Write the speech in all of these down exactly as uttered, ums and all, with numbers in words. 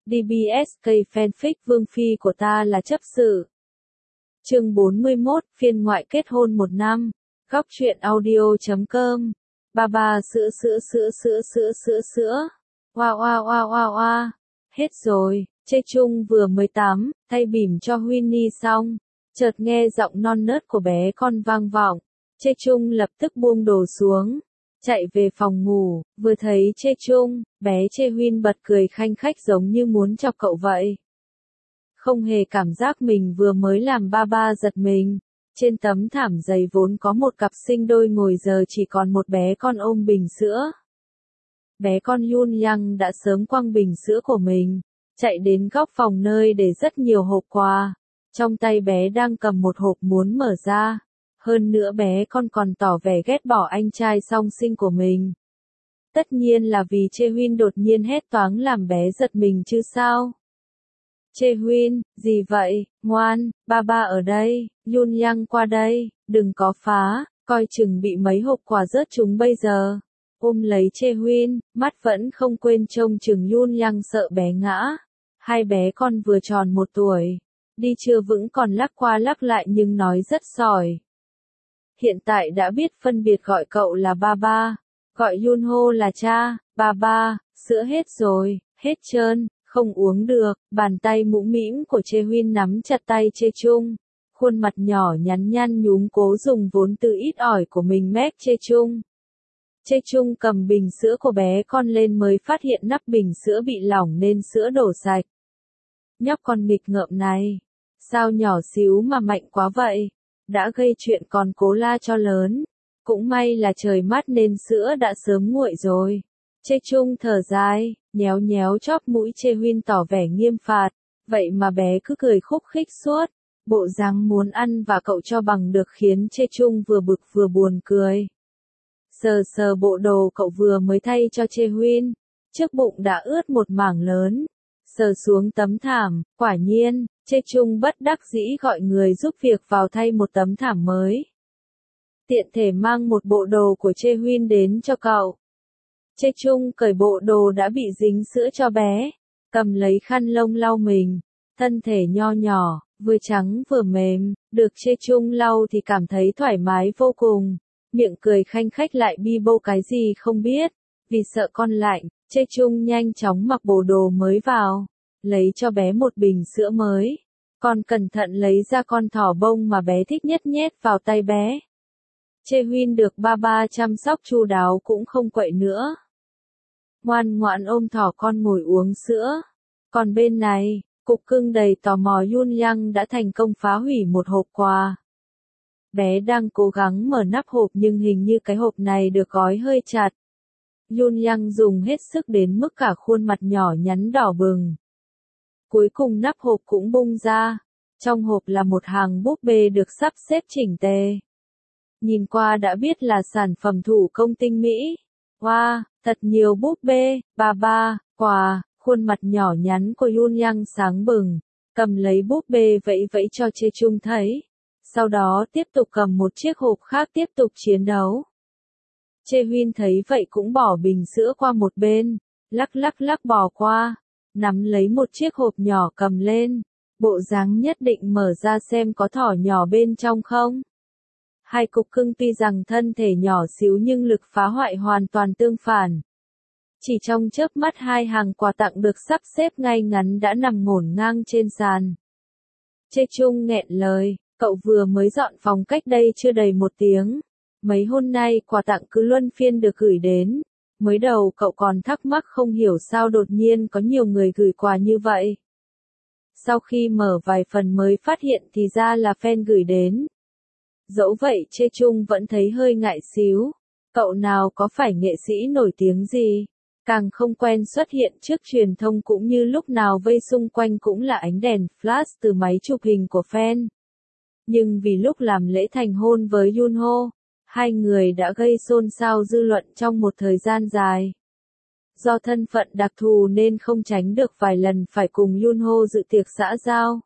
đê bê ét ca fanfic Vương Phi của ta là chấp sự. Chương bốn mươi mốt, phiên ngoại kết hôn một năm. Góc truyện audio chấm com. Ba ba sữa sữa sữa sữa sữa sữa sữa. Oa oa oa oa oa. Hết rồi, Chê Chung vừa mới tắm, thay bỉm cho Winnie xong. Chợt nghe giọng non nớt của bé con vang vọng. Chê Chung lập tức buông đồ xuống. Chạy về phòng ngủ, vừa thấy Chê Chung, bé Chê Huyên bật cười khanh khách giống như muốn chọc cậu vậy. Không hề cảm giác mình vừa mới làm ba ba giật mình. Trên tấm thảm dày vốn có một cặp sinh đôi ngồi giờ chỉ còn một bé con ôm bình sữa. Bé con Yun Yang đã sớm quăng bình sữa của mình, chạy đến góc phòng nơi để rất nhiều hộp quà. Trong tay bé đang cầm một hộp muốn mở ra. Hơn nữa bé con còn tỏ vẻ ghét bỏ anh trai song sinh của mình. Tất nhiên là vì Chê Huyên đột nhiên hét toáng làm bé giật mình chứ sao. Chê Huyên, gì vậy, ngoan, ba ba ở đây, Yun Yang qua đây, đừng có phá, coi chừng bị mấy hộp quà rớt chúng bây giờ. Ôm lấy Chê Huyên, mắt vẫn không quên trông chừng Yun Yang sợ bé ngã. Hai bé con vừa tròn một tuổi, đi chưa vững còn lắc qua lắc lại nhưng nói rất giỏi. Hiện tại đã biết phân biệt gọi cậu là ba ba, gọi Yunho là cha. Ba ba, sữa hết rồi, hết trơn, không uống được. Bàn tay mũm mĩm của Chê Huyên nắm chặt tay Chê Chung, khuôn mặt nhỏ nhắn nhăn nhúm cố dùng vốn từ ít ỏi của mình mép Chê Chung. Chê Chung cầm bình sữa của bé con lên mới phát hiện nắp bình sữa bị lỏng nên sữa đổ sạch. Nhóc con nghịch ngợm này, sao nhỏ xíu mà mạnh quá vậy? Đã gây chuyện còn cố la cho lớn. Cũng may là trời mát nên sữa đã sớm nguội rồi. Chê Chung thở dài, nhéo nhéo chóp mũi Chê Huyên tỏ vẻ nghiêm phạt. Vậy mà bé cứ cười khúc khích suốt. Bộ dáng muốn ăn và cậu cho bằng được khiến Chê Chung vừa bực vừa buồn cười. Sờ sờ bộ đồ cậu vừa mới thay cho Chê Huyên. Trước bụng đã ướt một mảng lớn. Sờ xuống tấm thảm, quả nhiên, Chê Chung bất đắc dĩ gọi người giúp việc vào thay một tấm thảm mới. Tiện thể mang một bộ đồ của Chê Huyên đến cho cậu. Chê Chung cởi bộ đồ đã bị dính sữa cho bé, cầm lấy khăn lông lau mình, thân thể nho nhỏ, vừa trắng vừa mềm, được Chê Chung lau thì cảm thấy thoải mái vô cùng, miệng cười khanh khách lại bi bô cái gì không biết, vì sợ con lạnh, Chê Chung nhanh chóng mặc bộ đồ mới vào, lấy cho bé một bình sữa mới. Còn cẩn thận lấy ra con thỏ bông mà bé thích nhất nhét vào tay bé. Chê Huyên được ba ba chăm sóc chu đáo cũng không quậy nữa. Ngoan ngoãn ôm thỏ con ngồi uống sữa. Còn bên này, cục cưng đầy tò mò Yun Yang đã thành công phá hủy một hộp quà. Bé đang cố gắng mở nắp hộp nhưng hình như cái hộp này được gói hơi chặt. Yun Yang dùng hết sức đến mức cả khuôn mặt nhỏ nhắn đỏ bừng. Cuối cùng nắp hộp cũng bung ra. Trong hộp là một hàng búp bê được sắp xếp chỉnh tề. Nhìn qua đã biết là sản phẩm thủ công tinh mỹ. Wow, thật nhiều búp bê, ba ba, quà, khuôn mặt nhỏ nhắn của Yun Yang sáng bừng. Cầm lấy búp bê vẫy vẫy cho Chê Chung thấy. Sau đó tiếp tục cầm một chiếc hộp khác tiếp tục chiến đấu. Chê Huyên thấy vậy cũng bỏ bình sữa qua một bên. Lắc lắc lắc bỏ qua. Nắm lấy một chiếc hộp nhỏ cầm lên, bộ dáng nhất định mở ra xem có thỏ nhỏ bên trong không. Hai cục cưng tuy rằng thân thể nhỏ xíu nhưng lực phá hoại hoàn toàn tương phản. Chỉ trong chớp mắt hai hàng quà tặng được sắp xếp ngay ngắn đã nằm ngổn ngang trên sàn. Chê Chung nghẹn lời, cậu vừa mới dọn phòng cách đây chưa đầy một tiếng. Mấy hôm nay quà tặng cứ luân phiên được gửi đến. Mới đầu cậu còn thắc mắc không hiểu sao đột nhiên có nhiều người gửi quà như vậy. Sau khi mở vài phần mới phát hiện thì ra là fan gửi đến. Dẫu vậy Chê Chung vẫn thấy hơi ngại xíu. Cậu nào có phải nghệ sĩ nổi tiếng gì. Càng không quen xuất hiện trước truyền thông cũng như lúc nào vây xung quanh cũng là ánh đèn flash từ máy chụp hình của fan. Nhưng vì lúc làm lễ thành hôn với Yunho, hai người đã gây xôn xao dư luận trong một thời gian dài. Do thân phận đặc thù nên không tránh được vài lần phải cùng Yunho dự tiệc xã giao.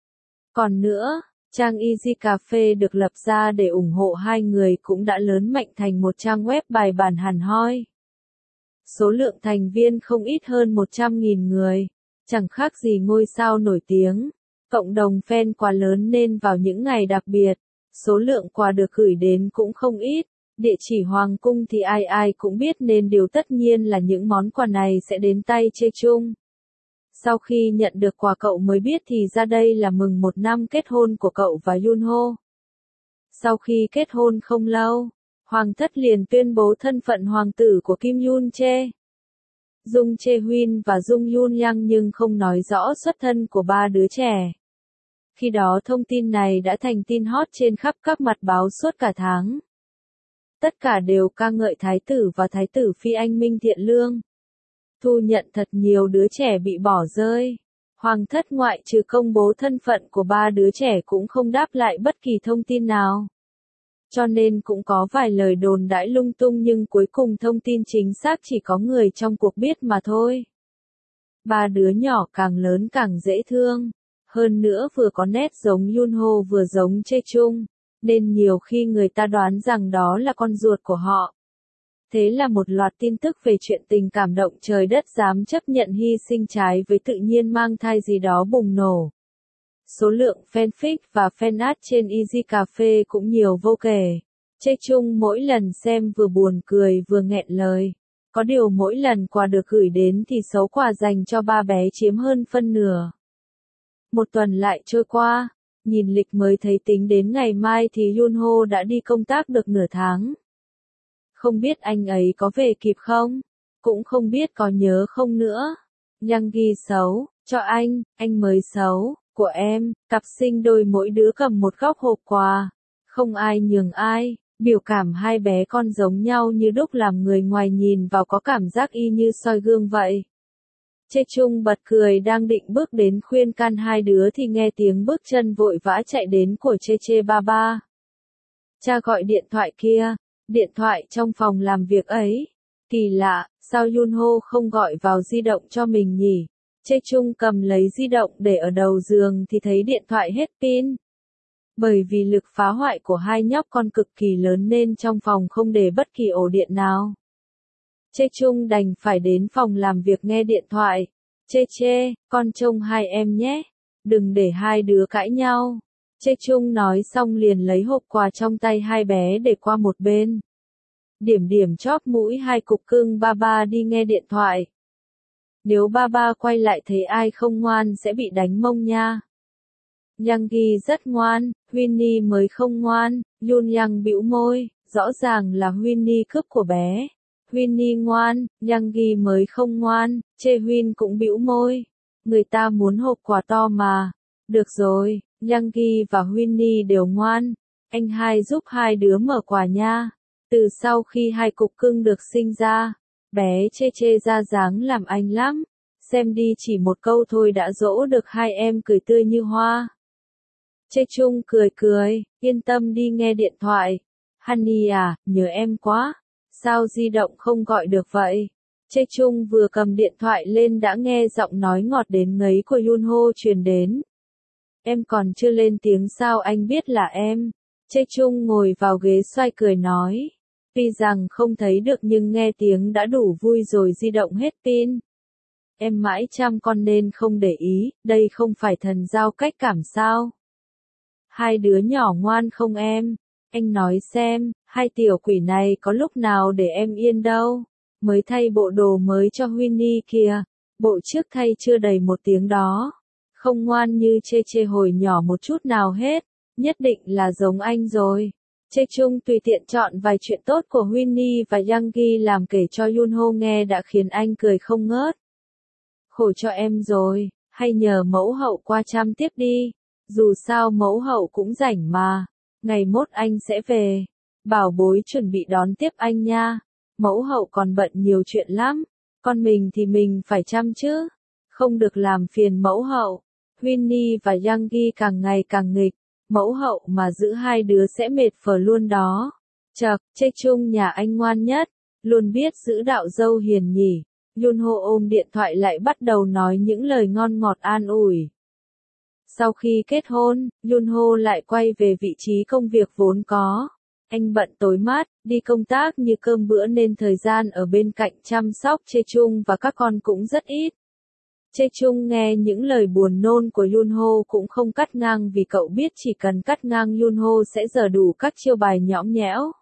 Còn nữa, trang Easy Cafe được lập ra để ủng hộ hai người cũng đã lớn mạnh thành một trang web bài bản hẳn hoi. Số lượng thành viên không ít hơn một trăm nghìn người. Chẳng khác gì ngôi sao nổi tiếng. Cộng đồng fan quá lớn nên vào những ngày đặc biệt, số lượng quà được gửi đến cũng không ít. Địa chỉ Hoàng cung thì ai ai cũng biết nên điều tất nhiên là những món quà này sẽ đến tay Chae-chung. Sau khi nhận được quà cậu mới biết thì ra đây là mừng một năm kết hôn của cậu và Yunho. Sau khi kết hôn không lâu, Hoàng thất liền tuyên bố thân phận hoàng tử của Kim Yoon Chae, Jung Chae Hyun và Jung Yoon Yang nhưng không nói rõ xuất thân của ba đứa trẻ. Khi đó thông tin này đã thành tin hot trên khắp các mặt báo suốt cả tháng. Tất cả đều ca ngợi thái tử và thái tử phi anh minh thiện lương. Thu nhận thật nhiều đứa trẻ bị bỏ rơi. Hoàng thất ngoại trừ công bố thân phận của ba đứa trẻ cũng không đáp lại bất kỳ thông tin nào. Cho nên cũng có vài lời đồn đãi lung tung nhưng cuối cùng thông tin chính xác chỉ có người trong cuộc biết mà thôi. Ba đứa nhỏ càng lớn càng dễ thương. Hơn nữa vừa có nét giống Yunho vừa giống Chae-chung, nên nhiều khi người ta đoán rằng đó là con ruột của họ. Thế là một loạt tin tức về chuyện tình cảm động trời đất dám chấp nhận hy sinh trái với tự nhiên mang thai gì đó bùng nổ. Số lượng fanfic và fanart trên Easy Cafe cũng nhiều vô kể. Chae-chung mỗi lần xem vừa buồn cười vừa nghẹn lời. Có điều mỗi lần quà được gửi đến thì số quà dành cho ba bé chiếm hơn phân nửa. Một tuần lại trôi qua, nhìn lịch mới thấy tính đến ngày mai thì Yunho đã đi công tác được nửa tháng. Không biết anh ấy có về kịp không? Cũng không biết có nhớ không nữa. Yang ghi xấu, cho anh, anh mới xấu, của em, cặp sinh đôi mỗi đứa cầm một góc hộp quà. Không ai nhường ai, biểu cảm hai bé con giống nhau như đúc làm người ngoài nhìn vào có cảm giác y như soi gương vậy. Chae-chung bật cười đang định bước đến khuyên can hai đứa thì nghe tiếng bước chân vội vã chạy đến của Chae-chae ba ba. Cha gọi điện thoại kia, điện thoại trong phòng làm việc ấy. Kỳ lạ, sao Yunho không gọi vào di động cho mình nhỉ? Chae-chung cầm lấy di động để ở đầu giường thì thấy điện thoại hết pin. Bởi vì lực phá hoại của hai nhóc con cực kỳ lớn nên trong phòng không để bất kỳ ổ điện nào. Chae-chung đành phải đến phòng làm việc nghe điện thoại. Chae-chae, con trông hai em nhé. Đừng để hai đứa cãi nhau. Chae-chung nói xong liền lấy hộp quà trong tay hai bé để qua một bên. Điểm điểm chóp mũi hai cục cưng ba ba đi nghe điện thoại. Nếu ba ba quay lại thấy ai không ngoan sẽ bị đánh mông nha. Yang ghi rất ngoan, Winnie mới không ngoan. Yun Yang bĩu môi, rõ ràng là Winnie cướp của bé. Winnie ngoan, Yang ghi mới không ngoan. Chae Hyun cũng bĩu môi. Người ta muốn hộp quà to mà. Được rồi, Yang ghi và Winnie đều ngoan. Anh hai giúp hai đứa mở quà nha. Từ sau khi hai cục cưng được sinh ra, bé Chae-chae ra dáng làm anh lắm. Xem đi chỉ một câu thôi đã dỗ được hai em cười tươi như hoa. Chae-chung cười cười, yên tâm đi nghe điện thoại. Honey à, nhớ em quá. Sao di động không gọi được vậy? Chae-chung vừa cầm điện thoại lên đã nghe giọng nói ngọt đến ngấy của Yunho truyền đến. Em còn chưa lên tiếng sao anh biết là em? Chae-chung ngồi vào ghế xoay cười nói. Tuy rằng không thấy được nhưng nghe tiếng đã đủ vui rồi, di động hết pin. Em mãi chăm con nên không để ý, đây không phải thần giao cách cảm sao? Hai đứa nhỏ ngoan không em? Anh nói xem, hai tiểu quỷ này có lúc nào để em yên đâu. Mới thay bộ đồ mới cho Winnie kìa, bộ trước thay chưa đầy một tiếng đó. Không ngoan như Chae-chae hồi nhỏ một chút nào hết, nhất định là giống anh rồi. Chae-chung tùy tiện chọn vài chuyện tốt của Winnie và Yang ghi làm kể cho Yunho nghe đã khiến anh cười không ngớt. Khổ cho em rồi, hay nhờ mẫu hậu qua chăm tiếp đi. Dù sao mẫu hậu cũng rảnh mà. Ngày mốt anh sẽ về. Bảo bối chuẩn bị đón tiếp anh nha. Mẫu hậu còn bận nhiều chuyện lắm. Con mình thì mình phải chăm chứ. Không được làm phiền mẫu hậu. Winnie và Yang ghi càng ngày càng nghịch. Mẫu hậu mà giữ hai đứa sẽ mệt phờ luôn đó. Chậc, Chae-chung nhà anh ngoan nhất. Luôn biết giữ đạo dâu hiền nhỉ. Yunho ôm điện thoại lại bắt đầu nói những lời ngon ngọt an ủi. Sau khi kết hôn, Yunho lại quay về vị trí công việc vốn có. Anh bận tối mát, đi công tác như cơm bữa nên thời gian ở bên cạnh chăm sóc Chae-chung và các con cũng rất ít. Chê Chung nghe những lời buồn nôn của Yunho cũng không cắt ngang vì cậu biết chỉ cần cắt ngang Yunho sẽ dở đủ các chiêu bài nhõng nhẽo.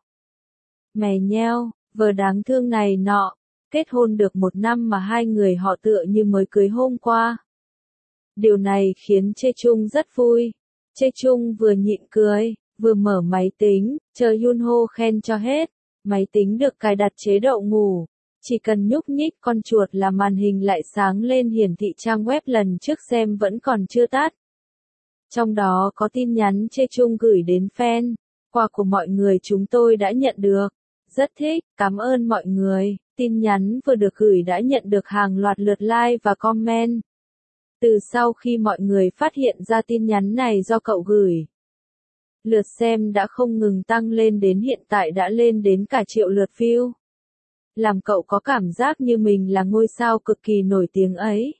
Mè nheo, vờ đáng thương này nọ, kết hôn được một năm mà hai người họ tựa như mới cưới hôm qua. Điều này khiến Chê Chung rất vui. Chê Chung vừa nhịn cười, vừa mở máy tính, chờ Yunho khen cho hết. Máy tính được cài đặt chế độ ngủ. Chỉ cần nhúc nhích con chuột là màn hình lại sáng lên hiển thị trang web lần trước xem vẫn còn chưa tắt. Trong đó có tin nhắn Chê Chung gửi đến fan. Quà của mọi người chúng tôi đã nhận được. Rất thích, cảm ơn mọi người. Tin nhắn vừa được gửi đã nhận được hàng loạt lượt like và comment. Từ sau khi mọi người phát hiện ra tin nhắn này do cậu gửi, lượt xem đã không ngừng tăng lên đến hiện tại đã lên đến cả triệu lượt view. Làm cậu có cảm giác như mình là ngôi sao cực kỳ nổi tiếng ấy.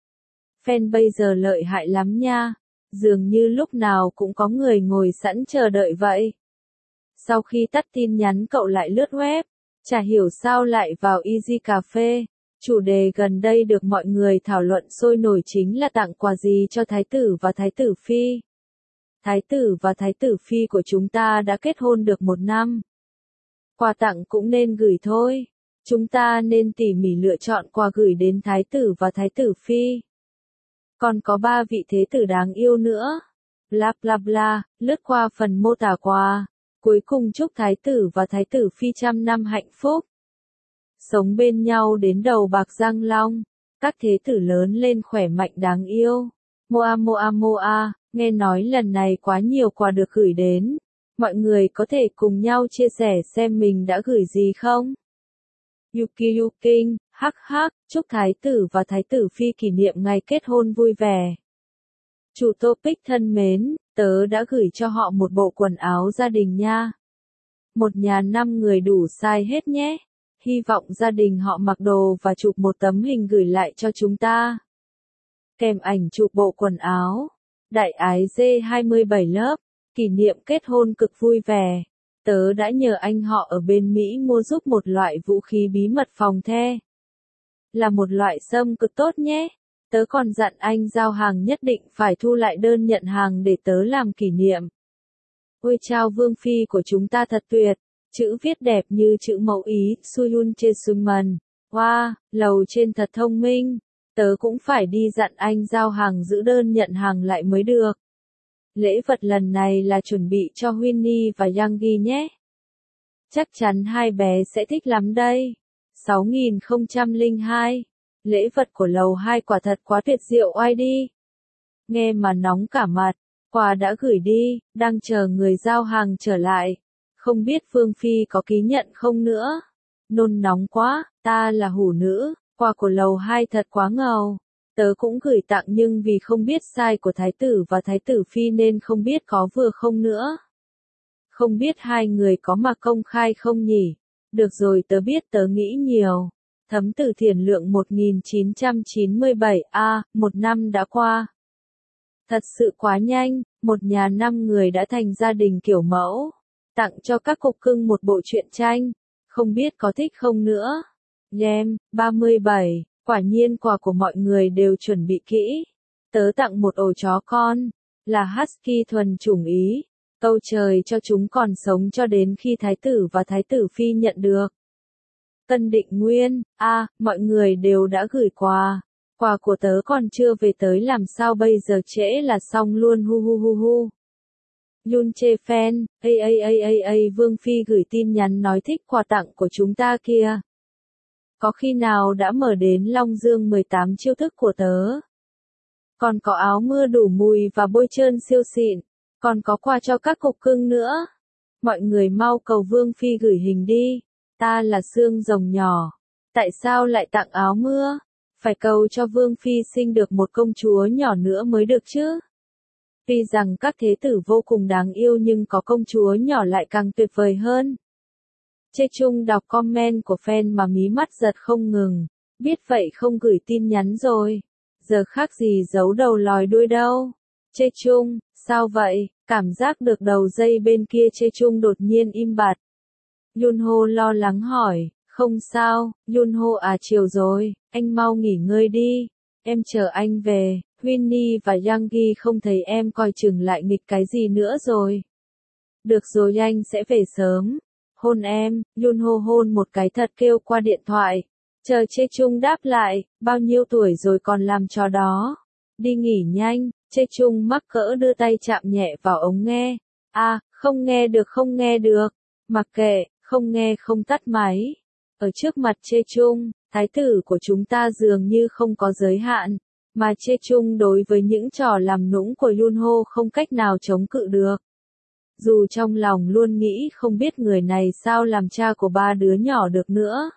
Fan bây giờ lợi hại lắm nha, dường như lúc nào cũng có người ngồi sẵn chờ đợi vậy. Sau khi tắt tin nhắn cậu lại lướt web, chả hiểu sao lại vào Easy Cafe. Chủ đề gần đây được mọi người thảo luận sôi nổi chính là tặng quà gì cho Thái tử và Thái tử Phi. Thái tử và Thái tử Phi của chúng ta đã kết hôn được một năm. Quà tặng cũng nên gửi thôi. Chúng ta nên tỉ mỉ lựa chọn quà gửi đến Thái tử và Thái tử Phi. Còn có ba vị thế tử đáng yêu nữa. Bla bla bla, lướt qua phần mô tả quà. Cuối cùng chúc Thái tử và Thái tử Phi trăm năm hạnh phúc. Sống bên nhau đến đầu bạc răng long. Các thế tử lớn lên khỏe mạnh đáng yêu. Moa moa moa, nghe nói lần này quá nhiều quà được gửi đến. Mọi người có thể cùng nhau chia sẻ xem mình đã gửi gì không? Yuki Yuking, hắc hắc, chúc Thái tử và Thái tử Phi kỷ niệm ngày kết hôn vui vẻ. Chủ topic thân mến, tớ đã gửi cho họ một bộ quần áo gia đình nha. Một nhà năm người đủ size hết nhé. Hy vọng gia đình họ mặc đồ và chụp một tấm hình gửi lại cho chúng ta. Kèm ảnh chụp bộ quần áo. Đại ái D hai mươi bảy lớp, kỷ niệm kết hôn cực vui vẻ. Tớ đã nhờ anh họ ở bên Mỹ mua giúp một loại vũ khí bí mật phòng the. Là một loại sâm cực tốt nhé. Tớ còn dặn anh giao hàng nhất định phải thu lại đơn nhận hàng để tớ làm kỷ niệm. Ôi chao vương phi của chúng ta thật tuyệt. Chữ viết đẹp như chữ mẫu Ý, Suyun Chesuman. Wow, lầu trên thật thông minh. Tớ cũng phải đi dặn anh giao hàng giữ đơn nhận hàng lại mới được. Lễ vật lần này là chuẩn bị cho Winnie và Youngie nhé. Chắc chắn hai bé sẽ thích lắm đây. sáu nghìn không trăm lẻ hai. Lễ vật của lầu hai quả thật quá tuyệt diệu oai đi. Nghe mà nóng cả mặt. Quà đã gửi đi, đang chờ người giao hàng trở lại. Không biết Phương Phi có ký nhận không nữa. Nôn nóng quá, ta là hủ nữ, quà của lầu hai thật quá ngầu. Tớ cũng gửi tặng nhưng vì không biết size của Thái tử và Thái tử Phi nên không biết có vừa không nữa. Không biết hai người có mặc công khai không nhỉ? Được rồi tớ biết tớ nghĩ nhiều. Thấm từ Thiền Lượng một nghìn chín trăm chín mươi bảy a, một năm đã qua. Thật sự quá nhanh, một nhà năm người đã thành gia đình kiểu mẫu. Tặng cho các cục cưng một bộ truyện tranh. Không biết có thích không nữa. Yem, ba mươi bảy. Quả nhiên quà của mọi người đều chuẩn bị kỹ. Tớ tặng một ổ chó con. Là Husky thuần chủng Ý. Câu trời cho chúng còn sống cho đến khi Thái tử và Thái tử Phi nhận được. Tân Định Nguyên, a, à, mọi người đều đã gửi quà. Quà của tớ còn chưa về tới làm sao bây giờ trễ là xong luôn hu hu hu hu. Yun Che fan, a a a a a Vương Phi gửi tin nhắn nói thích quà tặng của chúng ta kia. Có khi nào đã mở đến Long Dương mười tám chiêu thức của tớ. Còn có áo mưa đủ mùi và bôi trơn siêu xịn. Còn có quà cho các cục cưng nữa. Mọi người mau cầu Vương Phi gửi hình đi. Ta là xương rồng nhỏ. Tại sao lại tặng áo mưa? Phải cầu cho Vương Phi sinh được một công chúa nhỏ nữa mới được chứ. Tuy rằng các thế tử vô cùng đáng yêu nhưng có công chúa nhỏ lại càng tuyệt vời hơn. Chê Chung đọc comment của fan mà mí mắt giật không ngừng. Biết vậy không gửi tin nhắn rồi. Giờ khác gì giấu đầu lòi đuôi đâu. Chê Chung, sao vậy? Cảm giác được đầu dây bên kia Chê Chung đột nhiên im bặt. Yunho lo lắng hỏi, không sao, Yunho à chiều rồi, anh mau nghỉ ngơi đi. Em chờ anh về, Winnie và Youngie không thấy em coi chừng lại nghịch cái gì nữa rồi. Được rồi anh sẽ về sớm. Hôn em, Yunho hôn một cái thật kêu qua điện thoại. Chờ Chê Chung đáp lại, bao nhiêu tuổi rồi còn làm trò đó. Đi nghỉ nhanh, Chê Chung mắc cỡ đưa tay chạm nhẹ vào ống nghe. À, không nghe được không nghe được. Mặc kệ, không nghe không tắt máy. Ở trước mặt Chê Chung, thái tử của chúng ta dường như không có giới hạn. Mà Chê Chung đối với những trò làm nũng của Yunho không cách nào chống cự được. Dù trong lòng luôn nghĩ không biết người này sao làm cha của ba đứa nhỏ được nữa.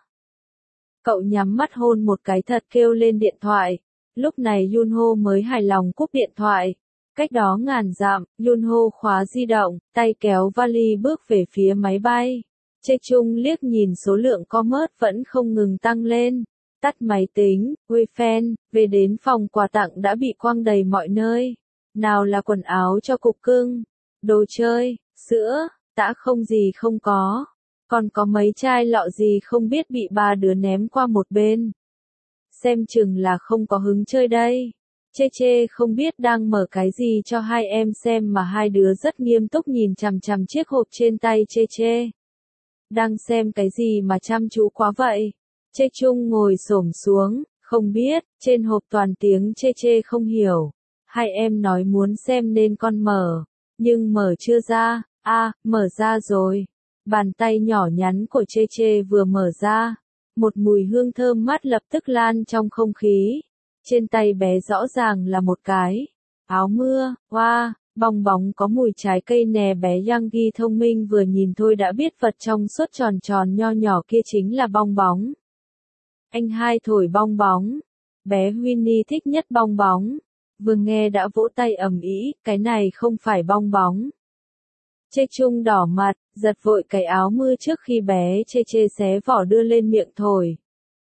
Cậu nhắm mắt hôn một cái thật kêu lên điện thoại. Lúc này Yunho mới hài lòng cúp điện thoại. Cách đó ngàn dặm, Yunho khóa di động, tay kéo vali bước về phía máy bay. Chê Chung liếc nhìn số lượng comment vẫn không ngừng tăng lên. Tắt máy tính, Wefan, về đến phòng quà tặng đã bị quăng đầy mọi nơi. Nào là quần áo cho cục cưng, đồ chơi, sữa, tã không gì không có. Còn có mấy chai lọ gì không biết bị ba đứa ném qua một bên. Xem chừng là không có hứng chơi đây. Chê Chê không biết đang mở cái gì cho hai em xem mà hai đứa rất nghiêm túc nhìn chằm chằm chiếc hộp trên tay Chê Chê. Đang xem cái gì mà chăm chú quá vậy? Chê Chung ngồi xổm xuống, không biết, trên hộp toàn tiếng Chê Chê không hiểu. Hai em nói muốn xem nên con mở, nhưng mở chưa ra, a à, mở ra rồi. Bàn tay nhỏ nhắn của Chê Chê vừa mở ra, một mùi hương thơm mát lập tức lan trong không khí. Trên tay bé rõ ràng là một cái áo mưa, hoa, wow, bong bóng có mùi trái cây nè. Bé Youngie thông minh vừa nhìn thôi đã biết vật trong suốt tròn tròn nho nhỏ kia chính là bong bóng. Anh hai thổi bong bóng. Bé Winnie thích nhất bong bóng. Vừa nghe đã vỗ tay ầm ĩ, cái này không phải bong bóng. Chê Chung đỏ mặt, giật vội cái áo mưa trước khi bé Chê Chê xé vỏ đưa lên miệng thổi.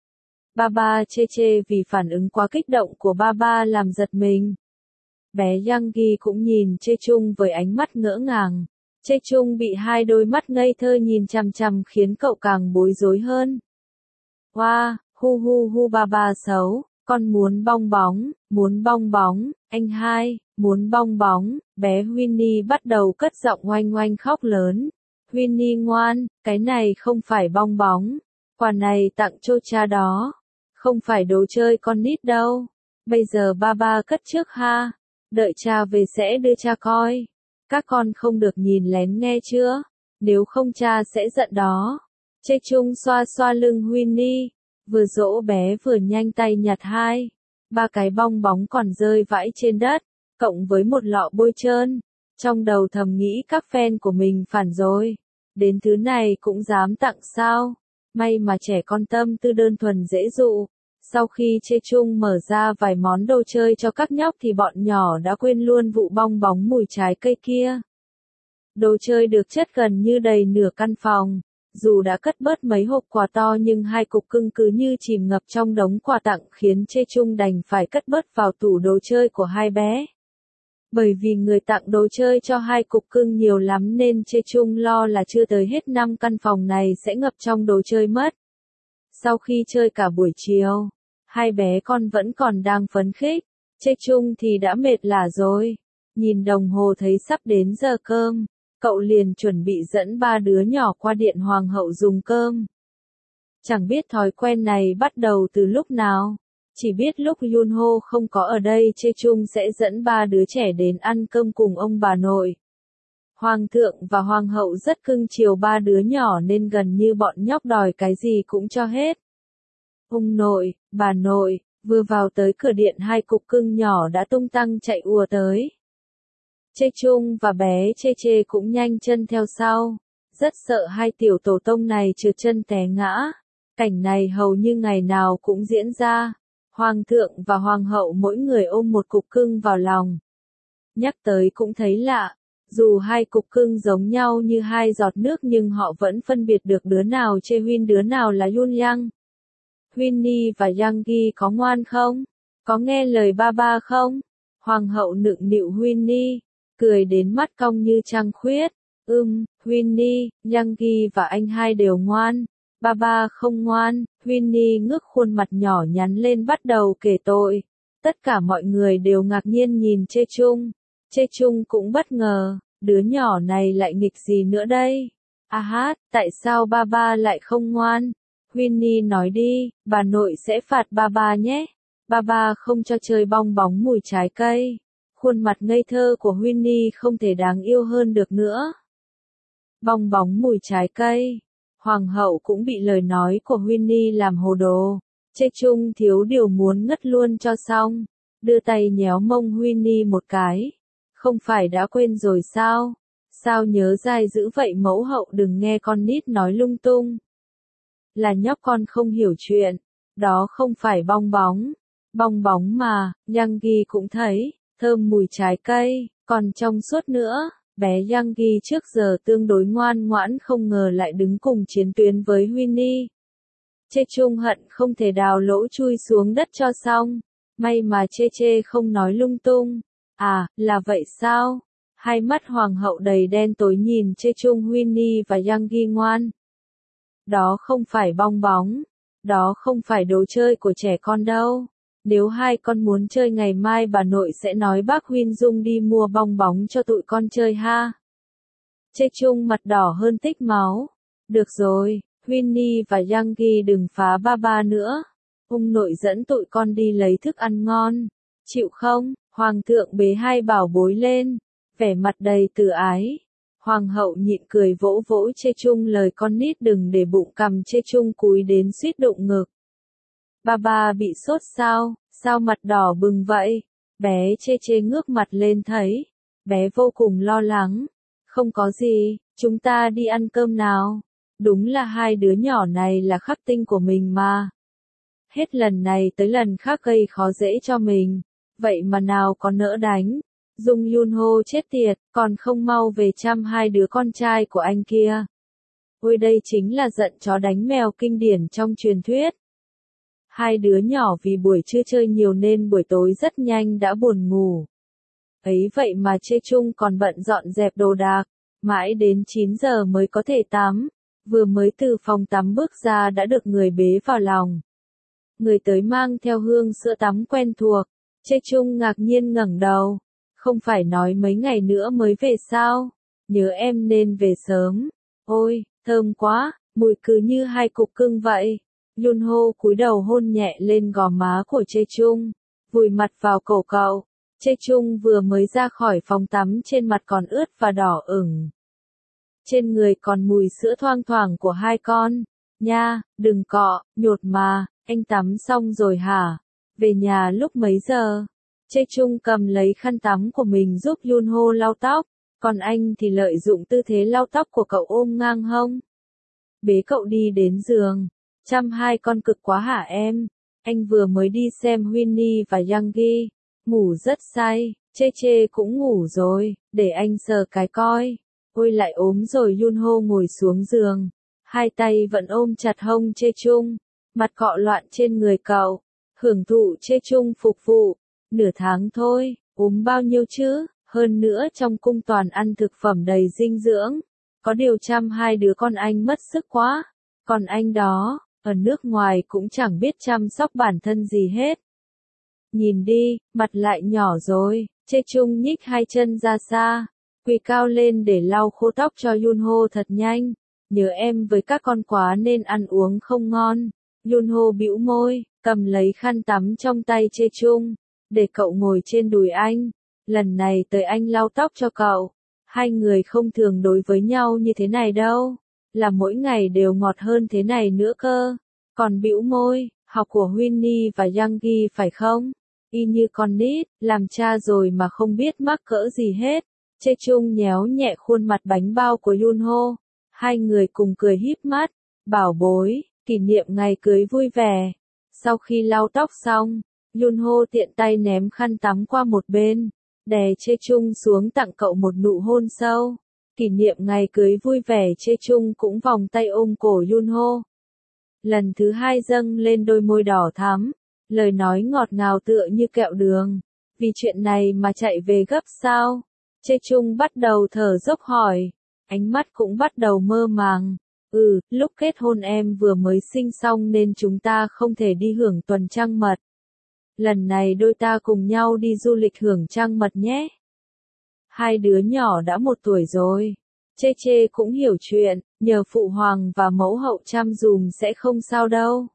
Ba ba Chê Chê vì phản ứng quá kích động của ba ba làm giật mình. Bé Youngie cũng nhìn Chê Chung với ánh mắt ngỡ ngàng. Chê Chung bị hai đôi mắt ngây thơ nhìn chằm chằm khiến cậu càng bối rối hơn. Wow, hu hu hu ba ba xấu, con muốn bong bóng, muốn bong bóng, anh hai, muốn bong bóng. Bé Winnie bắt đầu cất giọng oanh oanh khóc lớn. Winnie ngoan, cái này không phải bong bóng, quà này tặng cho cha đó, không phải đồ chơi con nít đâu. Bây giờ ba ba cất trước ha, đợi cha về sẽ đưa cha coi. Các con không được nhìn lén nghe chưa, nếu không cha sẽ giận đó. Chê Chung xoa xoa lưng Winnie, vừa dỗ bé vừa nhanh tay nhặt hai, ba cái bong bóng còn rơi vãi trên đất, cộng với một lọ bôi trơn. Trong đầu thầm nghĩ các fan của mình phản rồi, đến thứ này cũng dám tặng sao. May mà trẻ con tâm tư đơn thuần dễ dụ. Sau khi Chê Chung mở ra vài món đồ chơi cho các nhóc thì bọn nhỏ đã quên luôn vụ bong bóng mùi trái cây kia. Đồ chơi được chất gần như đầy nửa căn phòng. Dù đã cất bớt mấy hộp quà to nhưng hai cục cưng cứ như chìm ngập trong đống quà tặng khiến Chê Chung đành phải cất bớt vào tủ đồ chơi của hai bé. Bởi vì người tặng đồ chơi cho hai cục cưng nhiều lắm nên Chê Chung lo là chưa tới hết năm căn phòng này sẽ ngập trong đồ chơi mất. Sau khi chơi cả buổi chiều, hai bé con vẫn còn đang phấn khích, Chê Chung thì đã mệt lả rồi. Nhìn đồng hồ thấy sắp đến giờ cơm, cậu liền chuẩn bị dẫn ba đứa nhỏ qua điện hoàng hậu dùng cơm. Chẳng biết thói quen này bắt đầu từ lúc nào, chỉ biết lúc Yunho không có ở đây Chê Chung sẽ dẫn ba đứa trẻ đến ăn cơm cùng ông bà nội. Hoàng thượng và hoàng hậu rất cưng chiều ba đứa nhỏ nên gần như bọn nhóc đòi cái gì cũng cho hết. Ông nội, bà nội, vừa vào tới cửa điện hai cục cưng nhỏ đã tung tăng chạy ùa tới. Chê Chung và bé Chê Chê cũng nhanh chân theo sau, rất sợ hai tiểu tổ tông này trượt chân té ngã. Cảnh này hầu như ngày nào cũng diễn ra. Hoàng thượng và hoàng hậu mỗi người ôm một cục cưng vào lòng. Nhắc tới cũng thấy lạ, dù hai cục cưng giống nhau như hai giọt nước nhưng họ vẫn phân biệt được đứa nào Chê Huyên đứa nào là Yunyang. Winnie và Youngie có ngoan không? Có nghe lời ba ba không? Hoàng hậu nựng nịu Winnie, cười đến mắt cong như trăng khuyết. Ừm, Winnie, Youngie và anh hai đều ngoan. Ba ba không ngoan. Winnie ngước khuôn mặt nhỏ nhắn lên bắt đầu kể tội. Tất cả mọi người đều ngạc nhiên nhìn Chê Chung. Chê Chung cũng bất ngờ, đứa nhỏ này lại nghịch gì nữa đây? À hát, tại sao ba ba lại không ngoan? Winnie nói đi, bà nội sẽ phạt ba ba nhé. Ba ba không cho chơi bong bóng mùi trái cây. Khuôn mặt ngây thơ của Winnie không thể đáng yêu hơn được nữa. Bong bóng mùi trái cây. Hoàng hậu cũng bị lời nói của Winnie làm hồ đồ. Chê Chung thiếu điều muốn ngất luôn cho xong. Đưa tay nhéo mông Winnie một cái. Không phải đã quên rồi sao? Sao nhớ dai dữ vậy mẫu hậu, đừng nghe con nít nói lung tung. Là nhóc con không hiểu chuyện. Đó không phải bong bóng. Bong bóng mà, Youngie cũng thấy, thơm mùi trái cây, còn trong suốt nữa. Bé Youngie trước giờ tương đối ngoan ngoãn không ngờ lại đứng cùng chiến tuyến với Winnie. Chê Chung hận không thể đào lỗ chui xuống đất cho xong. May mà Chê Chê không nói lung tung. À, là vậy sao? Hai mắt hoàng hậu đầy đen tối nhìn Chê Chung, Winnie và Youngie ngoan. Đó không phải bong bóng. Đó không phải đồ chơi của trẻ con đâu. Nếu hai con muốn chơi ngày mai bà nội sẽ nói bác Huyên Dung đi mua bong bóng cho tụi con chơi ha. Chê Chung mặt đỏ hơn tích máu. Được rồi, Winnie và Youngie đừng phá ba ba nữa. Ông nội dẫn tụi con đi lấy thức ăn ngon. Chịu không? Hoàng thượng bế hai bảo bối lên. Vẻ mặt đầy từ ái. Hoàng hậu nhịn cười vỗ vỗ Chê Chung lời con nít đừng để bụng cầm Chê Chung cúi đến suýt đụng ngực. Ba ba bị sốt sao? Sao mặt đỏ bừng vậy? Bé Chê Chê ngước mặt lên thấy. Bé vô cùng lo lắng. Không có gì, chúng ta đi ăn cơm nào. Đúng là hai đứa nhỏ này là khắc tinh của mình mà. Hết lần này tới lần khác gây khó dễ cho mình. Vậy mà nào có nỡ đánh. Dung Yunho chết tiệt, còn không mau về chăm hai đứa con trai của anh kia. Ôi đây chính là giận chó đánh mèo kinh điển trong truyền thuyết. Hai đứa nhỏ vì buổi trưa chơi nhiều nên buổi tối rất nhanh đã buồn ngủ. Ấy vậy mà Chê Chung còn bận dọn dẹp đồ đạc, mãi đến chín giờ mới có thể tắm. Vừa mới từ phòng tắm bước ra đã được người bế vào lòng. Người tới mang theo hương sữa tắm quen thuộc. Chê Chung ngạc nhiên ngẩng đầu. Không phải nói mấy ngày nữa mới về sao? Nhớ em nên về sớm. Ôi, thơm quá, mùi cứ như hai cục cưng vậy. Yunho cúi đầu hôn nhẹ lên gò má của Chê Chung, vùi mặt vào cổ cậu. Chê Chung vừa mới ra khỏi phòng tắm trên mặt còn ướt và đỏ ửng. Trên người còn mùi sữa thoang thoảng của hai con. Nha, đừng cọ, nhột mà, anh tắm xong rồi hả? Về nhà lúc mấy giờ? Chê Chung cầm lấy khăn tắm của mình giúp Yunho lau tóc, còn anh thì lợi dụng tư thế lau tóc của cậu ôm ngang hông. Bế cậu đi đến giường. Chăm hai con cực quá hả em? Anh vừa mới đi xem Winnie và Youngie. Ngủ rất say, Chê Chê cũng ngủ rồi, để anh sờ cái coi. Ôi lại ốm rồi. Yunho ngồi xuống giường. Hai tay vẫn ôm chặt hông Chê Chung. Mặt cọ loạn trên người cậu. Hưởng thụ Chê Chung phục vụ. Nửa tháng thôi, ốm bao nhiêu chứ? Hơn nữa trong cung toàn ăn thực phẩm đầy dinh dưỡng. Có điều chăm hai đứa con anh mất sức quá. Còn anh đó, ở nước ngoài cũng chẳng biết chăm sóc bản thân gì hết. Nhìn đi, mặt lại nhỏ rồi. Chê Chung nhích hai chân ra xa, quỳ cao lên để lau khô tóc cho Yunho thật nhanh. Nhớ em với các con quá nên ăn uống không ngon. Yunho bĩu môi, cầm lấy khăn tắm trong tay Chê Chung, để cậu ngồi trên đùi anh. Lần này tới anh lau tóc cho cậu. Hai người không thường đối với nhau như thế này đâu. Là mỗi ngày đều ngọt hơn thế này nữa cơ. Còn bĩu môi, học của Winnie và Youngie phải không? Y như con nít, làm cha rồi mà không biết mắc cỡ gì hết. Chê Chung nhéo nhẹ khuôn mặt bánh bao của Yunho. Hai người cùng cười híp mắt. Bảo bối, kỷ niệm ngày cưới vui vẻ. Sau khi lau tóc xong, Yunho tiện tay ném khăn tắm qua một bên, đè Chê Chung xuống tặng cậu một nụ hôn sâu. Kỷ niệm ngày cưới vui vẻ. Chê Chung cũng vòng tay ôm cổ Yunho. Lần thứ hai dâng lên đôi môi đỏ thắm, lời nói ngọt ngào tựa như kẹo đường. Vì chuyện này mà chạy về gấp sao? Chê Chung bắt đầu thở dốc hỏi, ánh mắt cũng bắt đầu mơ màng. Ừ, lúc kết hôn em vừa mới sinh xong nên chúng ta không thể đi hưởng tuần trăng mật. lần này đôi ta cùng nhau đi du lịch hưởng trăng mật nhé. Hai đứa nhỏ đã một tuổi rồi. Chê Chê cũng hiểu chuyện, nhờ phụ hoàng và mẫu hậu chăm dùm sẽ không sao đâu.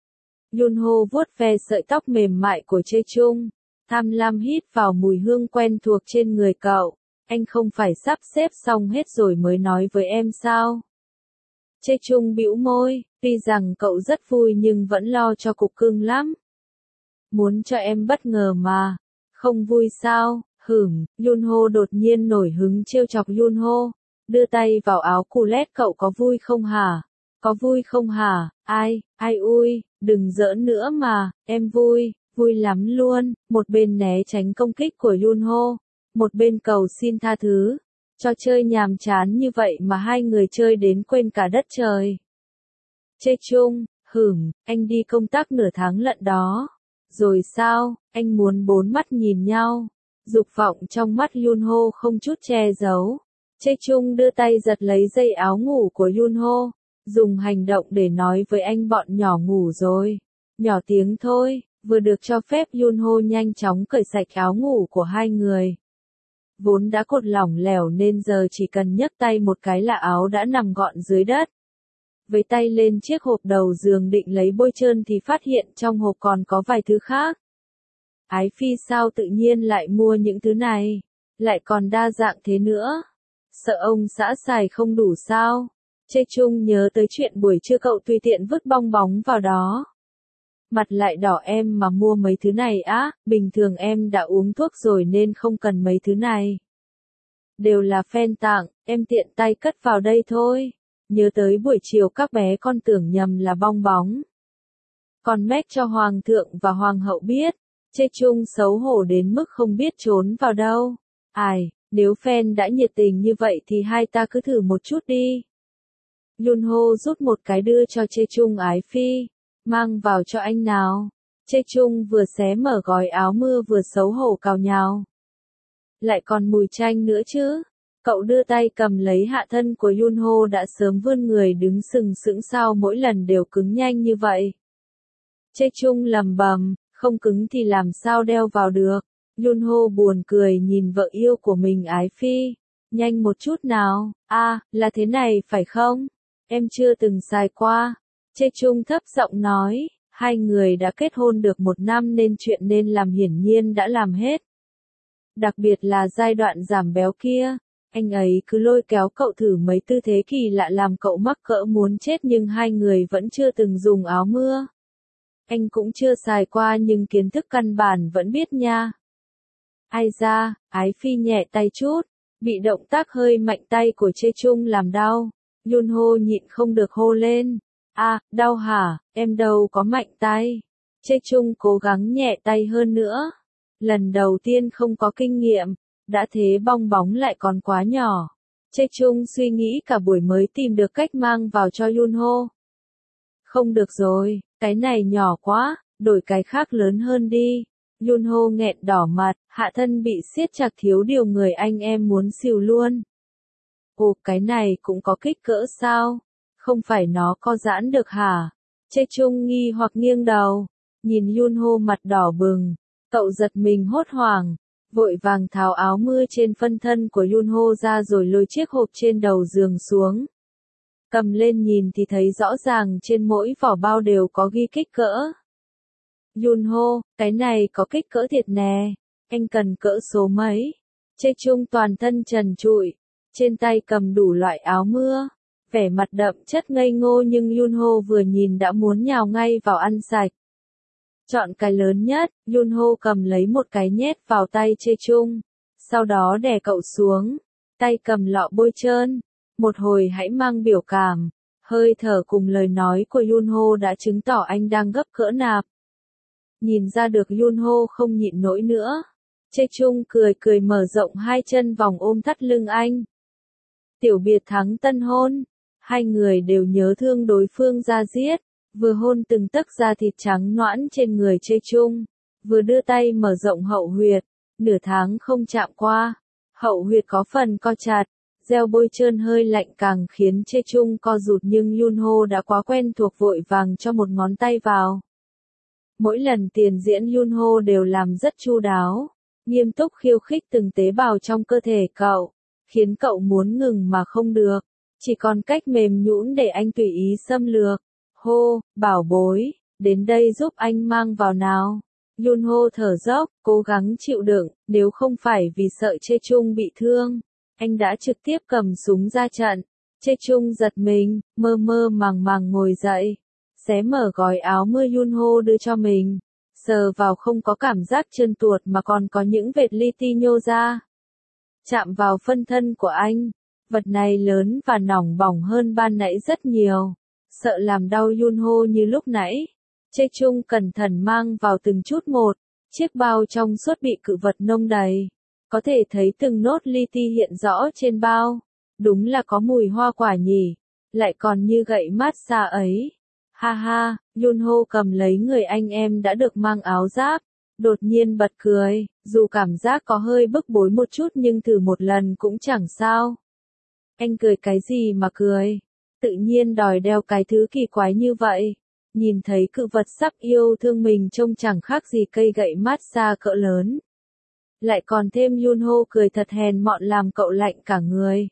Yunho vuốt ve sợi tóc mềm mại của Chê Chung, tham lam hít vào mùi hương quen thuộc trên người cậu. Anh không phải sắp xếp xong hết rồi mới nói với em sao? Chê Chung bĩu môi, tuy rằng cậu rất vui nhưng vẫn lo cho cục cưng lắm. Muốn cho em bất ngờ mà. Không vui sao? Hửm, Yunho đột nhiên nổi hứng trêu chọc Yunho. Đưa tay vào áo culet, cậu có vui không hả? Có vui không hả? Ai, ai ui, đừng giỡn nữa mà, em vui, vui lắm luôn. Một bên né tránh công kích của Yunho, một bên cầu xin tha thứ. Cho chơi nhàm chán như vậy mà hai người chơi đến quên cả đất trời. Chê Chung, hửm, anh đi công tác nửa tháng lận đó. Rồi sao, anh muốn bốn mắt nhìn nhau. Dục vọng trong mắt Yunho không chút che giấu. Chê Chung đưa tay giật lấy dây áo ngủ của Yunho, dùng hành động để nói với anh bọn nhỏ ngủ rồi. Nhỏ tiếng thôi, vừa được cho phép Yunho nhanh chóng cởi sạch áo ngủ của hai người. Vốn đã cột lỏng lẻo nên giờ chỉ cần nhấc tay một cái là áo đã nằm gọn dưới đất. Với tay lên chiếc hộp đầu giường định lấy bôi trơn thì phát hiện trong hộp còn có vài thứ khác. Ái Phi sao tự nhiên lại mua những thứ này, lại còn đa dạng thế nữa. Sợ ông xã xài không đủ sao? Chê Chung nhớ tới chuyện buổi trưa cậu tùy tiện vứt bong bóng vào đó. Mặt lại đỏ, em mà mua mấy thứ này á, bình thường em đã uống thuốc rồi nên không cần mấy thứ này. Đều là fan tặng, em tiện tay cất vào đây thôi. Nhớ tới buổi chiều các bé con tưởng nhầm là bong bóng. Còn mách cho hoàng thượng và hoàng hậu biết. Chê Chung xấu hổ đến mức không biết trốn vào đâu. Ai, nếu fan đã nhiệt tình như vậy thì hai ta cứ thử một chút đi. Yunho rút một cái đưa cho Chê Chung. Ái Phi, mang vào cho anh nào. Chê Chung vừa xé mở gói áo mưa vừa xấu hổ cào nhào. Lại còn mùi chanh nữa chứ. Cậu đưa tay cầm lấy hạ thân của Yunho đã sớm vươn người đứng sừng sững, sao mỗi lần đều cứng nhanh như vậy. Chê Chung lầm bầm, không cứng thì làm sao đeo vào được. Yunho buồn cười nhìn vợ yêu của mình. Ái Phi, nhanh một chút nào. A, à, là thế này phải không? Em chưa từng xài qua. Chê Chung thấp giọng nói, hai người đã kết hôn được một năm nên chuyện nên làm hiển nhiên đã làm hết. Đặc biệt là giai đoạn giảm béo kia, anh ấy cứ lôi kéo cậu thử mấy tư thế kỳ lạ làm cậu mắc cỡ muốn chết, nhưng hai người vẫn chưa từng dùng áo mưa. Anh cũng chưa xài qua nhưng kiến thức căn bản vẫn biết nha. Ai da, Ái Phi nhẹ tay chút, bị động tác hơi mạnh tay của Chê Chung làm đau. Yunho nhịn không được hô lên. À, đau hả, em đâu có mạnh tay. Chê Chung cố gắng nhẹ tay hơn nữa. Lần đầu tiên không có kinh nghiệm, đã thế bong bóng lại còn quá nhỏ. Chê Chung suy nghĩ cả buổi mới tìm được cách mang vào cho Yunho. Không được rồi, cái này nhỏ quá, đổi cái khác lớn hơn đi. Yunho nghẹn đỏ mặt, hạ thân bị siết chặt thiếu điều người anh em muốn xìu luôn. Ồ, cái này cũng có kích cỡ sao? Không phải nó co giãn được hả? Chê Chung nghi hoặc nghiêng đầu, nhìn Yunho mặt đỏ bừng, cậu giật mình hốt hoảng, vội vàng tháo áo mưa trên phân thân của Yunho ra rồi lôi chiếc hộp trên đầu giường xuống. Cầm lên nhìn thì thấy rõ ràng trên mỗi vỏ bao đều có ghi kích cỡ. Yunho, cái này có kích cỡ thiệt nè, anh cần cỡ số mấy? Chê Chung toàn thân trần trụi, trên tay cầm đủ loại áo mưa, vẻ mặt đậm chất ngây ngô, nhưng Yunho vừa nhìn đã muốn nhào ngay vào ăn sạch. Chọn cái lớn nhất, Yunho cầm lấy một cái nhét vào tay Chê Chung, sau đó đè cậu xuống, tay cầm lọ bôi trơn. Một hồi hãy mang biểu cảm, hơi thở cùng lời nói của Yunho đã chứng tỏ anh đang gấp cỡ nạp. Nhìn ra được Yunho không nhịn nổi nữa. Chê Chung cười cười mở rộng hai chân vòng ôm thắt lưng anh. Tiểu biệt thắng tân hôn, hai người đều nhớ thương đối phương ra diết, vừa hôn từng tấc da thịt trắng nõn trên người Chê Chung, vừa đưa tay mở rộng hậu huyệt, nửa tháng không chạm qua, hậu huyệt có phần co chặt, gel bôi trơn hơi lạnh càng khiến Chê Chung co rụt, nhưng Yunho đã quá quen thuộc vội vàng cho một ngón tay vào. Mỗi lần tiền diễn Yunho đều làm rất chu đáo, nghiêm túc khiêu khích từng tế bào trong cơ thể cậu, khiến cậu muốn ngừng mà không được, chỉ còn cách mềm nhũn để anh tùy ý xâm lược. Hô, bảo bối, đến đây giúp anh mang vào nào. Yunho thở dốc, cố gắng chịu đựng, nếu không phải vì sợ Chê Chung bị thương, anh đã trực tiếp cầm súng ra trận. Chê Chung giật mình, mơ mơ màng màng ngồi dậy, xé mở gói áo mưa Yunho đưa cho mình, sờ vào không có cảm giác trơn tuột mà còn có những vệt li ti nhô ra. Chạm vào phân thân của anh, vật này lớn và nóng bỏng hơn ban nãy rất nhiều, sợ làm đau Yunho như lúc nãy. Chê Chung cẩn thận mang vào từng chút một, chiếc bao trong suốt bị cự vật nông đầy, có thể thấy từng nốt li ti hiện rõ trên bao. Đúng là có mùi hoa quả nhỉ, lại còn như gậy mát xa ấy. Ha ha, Yunho cầm lấy người anh em đã được mang áo giáp, đột nhiên bật cười, dù cảm giác có hơi bức bối một chút nhưng thử một lần cũng chẳng sao. Anh cười cái gì mà cười, tự nhiên đòi đeo cái thứ kỳ quái như vậy. Nhìn thấy cự vật sắp yêu thương mình trông chẳng khác gì cây gậy mát xa cỡ lớn. Lại còn thêm Yunho cười thật hèn mọn làm cậu lạnh cả người.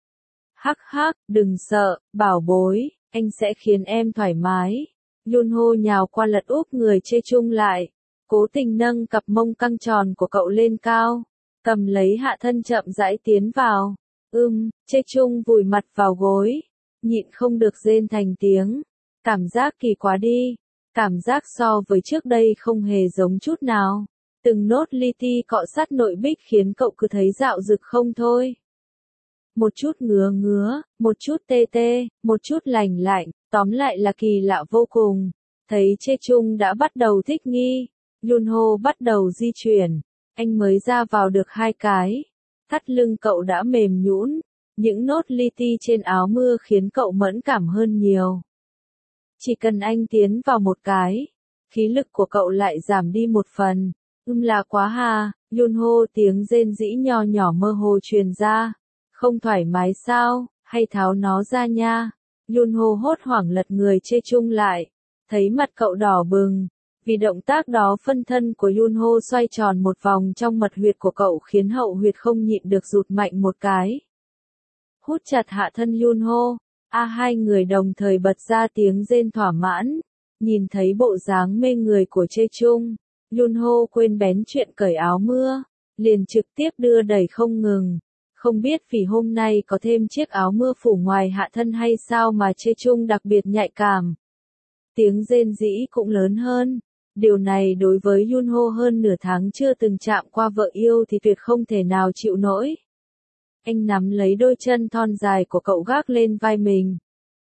Hắc hắc, đừng sợ, bảo bối, anh sẽ khiến em thoải mái. Yunho nhào qua lật úp người Chê Chung lại, cố tình nâng cặp mông căng tròn của cậu lên cao, cầm lấy hạ thân chậm rãi tiến vào. Ưm, Chê Chung vùi mặt vào gối, nhịn không được rên thành tiếng. Cảm giác kỳ quá đi, cảm giác so với trước đây không hề giống chút nào. Từng nốt li ti cọ sát nội bích khiến cậu cứ thấy dạo dực không thôi. Một chút ngứa ngứa, một chút tê tê, một chút lành lạnh, tóm lại là kỳ lạ vô cùng. Thấy Chê Chung đã bắt đầu thích nghi, Yunho bắt đầu di chuyển, anh mới ra vào được hai cái. Thắt lưng cậu đã mềm nhũn, những nốt li ti trên áo mưa khiến cậu mẫn cảm hơn nhiều. Chỉ cần anh tiến vào một cái, khí lực của cậu lại giảm đi một phần. Ưm là quá hà, Yunho tiếng rên rĩ nho nhỏ mơ hồ truyền ra. Không thoải mái sao, hay tháo nó ra nha. Yunho hốt hoảng lật người Chê Chung lại, thấy mặt cậu đỏ bừng. Vì động tác đó phân thân của Yunho xoay tròn một vòng trong mật huyệt của cậu khiến hậu huyệt không nhịn được rụt mạnh một cái. Hút chặt hạ thân Yunho. A hai người đồng thời bật ra tiếng rên thỏa mãn, nhìn thấy bộ dáng mê người của Chê Chung, Yunho quên bén chuyện cởi áo mưa, liền trực tiếp đưa đẩy không ngừng, không biết vì hôm nay có thêm chiếc áo mưa phủ ngoài hạ thân hay sao mà Chê Chung đặc biệt nhạy cảm. Tiếng rên rĩ cũng lớn hơn, điều này đối với Yunho hơn nửa tháng chưa từng chạm qua vợ yêu thì tuyệt không thể nào chịu nổi. Anh nắm lấy đôi chân thon dài của cậu gác lên vai mình.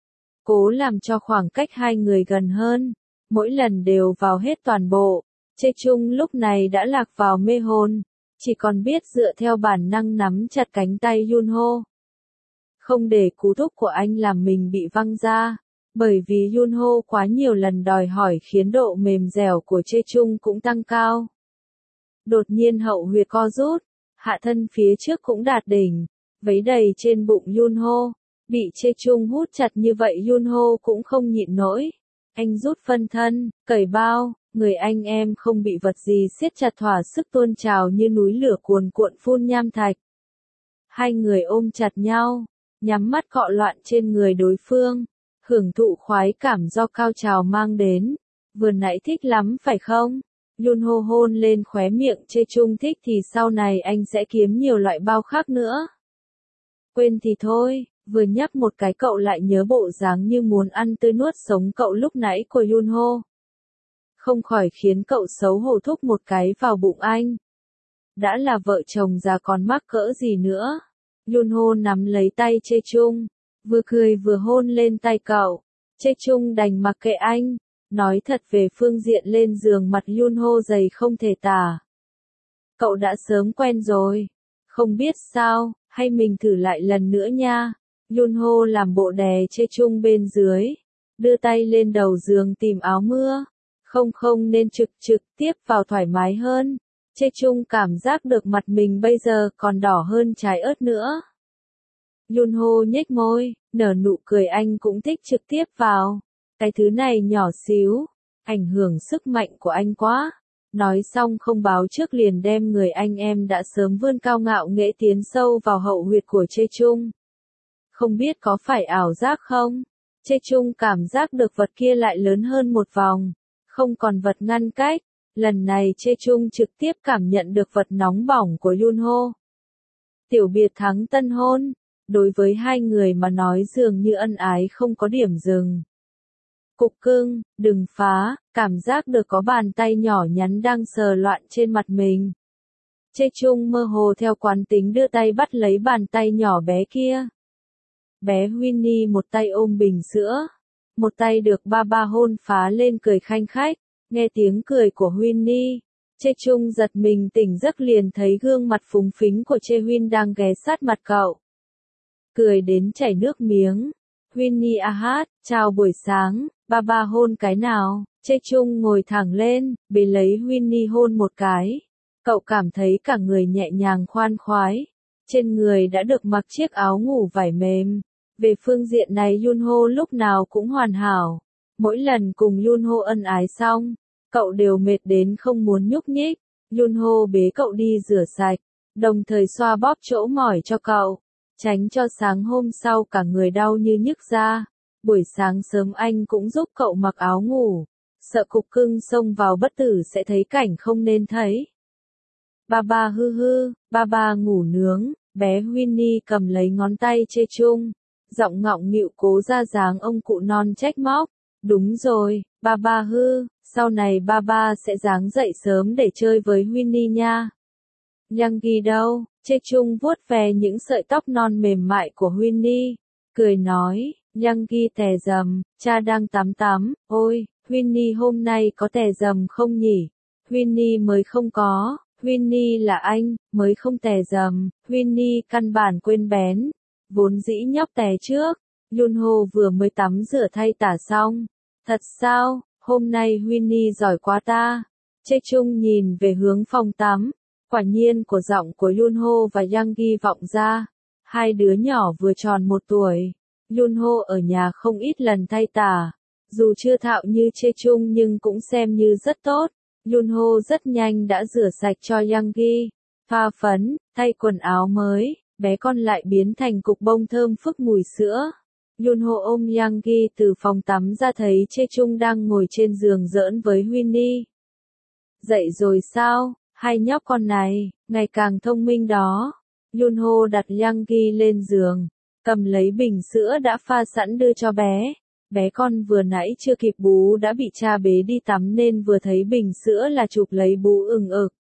Cố làm cho khoảng cách hai người gần hơn, mỗi lần đều vào hết toàn bộ. Chê Chung lúc này đã lạc vào mê hồn, chỉ còn biết dựa theo bản năng nắm chặt cánh tay Yunho. Không để cú thúc của anh làm mình bị văng ra, bởi vì Yunho quá nhiều lần đòi hỏi khiến độ mềm dẻo của Chê Chung cũng tăng cao. Đột nhiên hậu huyệt co rút. Hạ thân phía trước cũng đạt đỉnh, váy đầy trên bụng Yunho, bị Chê Chung hút chặt như vậy Yunho cũng không nhịn nổi. Anh rút phân thân, cởi bao, người anh em không bị vật gì siết chặt thỏa sức tuôn trào như núi lửa cuồn cuộn phun nham thạch. Hai người ôm chặt nhau, nhắm mắt cọ loạn trên người đối phương, hưởng thụ khoái cảm do cao trào mang đến. Vừa nãy thích lắm phải không? Yunho hôn lên khóe miệng Chê Chung thích thì sau này anh sẽ kiếm nhiều loại bao khác nữa. Quên thì thôi, vừa nhấp một cái cậu lại nhớ bộ dáng như muốn ăn tươi nuốt sống cậu lúc nãy của Yunho. Không khỏi khiến cậu xấu hổ thúc một cái vào bụng anh. Đã là vợ chồng già còn mắc cỡ gì nữa. Yunho nắm lấy tay Chê Chung, vừa cười vừa hôn lên tay cậu. Chê Chung đành mặc kệ anh. Nói thật về phương diện lên giường mặt Yunho dày không thể tả. Cậu đã sớm quen rồi. Không biết sao, hay mình thử lại lần nữa nha. Yunho làm bộ đè Chê Chung bên dưới. Đưa tay lên đầu giường tìm áo mưa. Không không nên trực trực tiếp vào thoải mái hơn. Chê Chung cảm giác được mặt mình bây giờ còn đỏ hơn trái ớt nữa. Yunho nhếch môi, nở nụ cười anh cũng thích trực tiếp vào. Cái thứ này nhỏ xíu, ảnh hưởng sức mạnh của anh quá. Nói xong không báo trước liền đem người anh em đã sớm vươn cao ngạo nghễ tiến sâu vào hậu huyệt của Chê Chung. Không biết có phải ảo giác không? Chê Chung cảm giác được vật kia lại lớn hơn một vòng, không còn vật ngăn cách. Lần này Chê Chung trực tiếp cảm nhận được vật nóng bỏng của Yunho. Tiểu biệt thắng tân hôn, đối với hai người mà nói dường như ân ái không có điểm dừng. Cục cưng, đừng phá, cảm giác được có bàn tay nhỏ nhắn đang sờ loạn trên mặt mình. Chê Chung mơ hồ theo quán tính đưa tay bắt lấy bàn tay nhỏ bé kia. Bé Winnie một tay ôm bình sữa, một tay được ba ba hôn phá lên cười khanh khách. Nghe tiếng cười của Winnie, Chê Chung giật mình tỉnh giấc liền thấy gương mặt phúng phính của Chê Huyên đang ghé sát mặt cậu. Cười đến chảy nước miếng. Winnie a hát, chào buổi sáng, ba ba hôn cái nào. Chê Chung ngồi thẳng lên, bế lấy Winnie hôn một cái. Cậu cảm thấy cả người nhẹ nhàng khoan khoái. Trên người đã được mặc chiếc áo ngủ vải mềm. Về phương diện này Yunho lúc nào cũng hoàn hảo. Mỗi lần cùng Yunho ân ái xong, cậu đều mệt đến không muốn nhúc nhích. Yunho bế cậu đi rửa sạch, đồng thời xoa bóp chỗ mỏi cho cậu, tránh cho sáng hôm sau cả người đau như nhức ra. Buổi sáng sớm anh cũng giúp cậu mặc áo ngủ, sợ cục cưng xông vào bất tử sẽ thấy cảnh không nên thấy. Ba ba hư hư, ba ba ngủ nướng, bé Winnie cầm lấy ngón tay Chê Chung, giọng ngọng nghịu cố ra dáng ông cụ non trách móc. Đúng rồi, ba ba hư, sau này ba ba sẽ dáng dậy sớm để chơi với Winnie nha. Youngie đâu? Chê Chung vuốt về những sợi tóc non mềm mại của Winnie, cười nói, Youngie tè dầm, cha đang tắm tắm, ôi, Winnie hôm nay có tè dầm không nhỉ? Winnie mới không có, Winnie là anh, mới không tè dầm, Winnie căn bản quên bén, vốn dĩ nhóc tè trước. Yunho vừa mới tắm rửa thay tả xong. Thật sao, hôm nay Winnie giỏi quá ta. Chê Chung nhìn về hướng phòng tắm. Quả nhiên của giọng của Yunho và Youngie vọng ra. Hai đứa nhỏ vừa tròn một tuổi. Yunho ở nhà không ít lần thay tả. Dù chưa thạo như Chê Chung nhưng cũng xem như rất tốt. Yunho rất nhanh đã rửa sạch cho Youngie. Thoa phấn, thay quần áo mới. Bé con lại biến thành cục bông thơm phức mùi sữa. Yunho ôm Youngie từ phòng tắm ra thấy Chê Chung đang ngồi trên giường giỡn với Winnie. Dậy rồi sao, hai nhóc con này, ngày càng thông minh đó. Yunho đặt Youngie lên giường, cầm lấy bình sữa đã pha sẵn đưa cho bé. Bé con vừa nãy chưa kịp bú đã bị cha bế đi tắm nên vừa thấy bình sữa là chụp lấy bú ừng ực.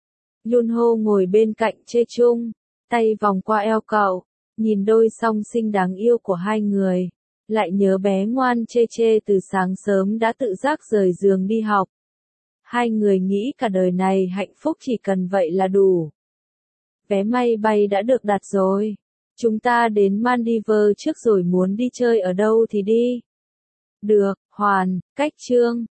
Yunho ngồi bên cạnh Chê Chung, tay vòng qua eo cậu. Nhìn đôi song sinh đáng yêu của hai người, lại nhớ bé ngoan Chê Chê từ sáng sớm đã tự giác rời giường đi học. Hai người nghĩ cả đời này hạnh phúc chỉ cần vậy là đủ. Vé máy bay đã được đặt rồi. Chúng ta đến Maldives trước rồi muốn đi chơi ở đâu thì đi. Được, hoàn, cách chương.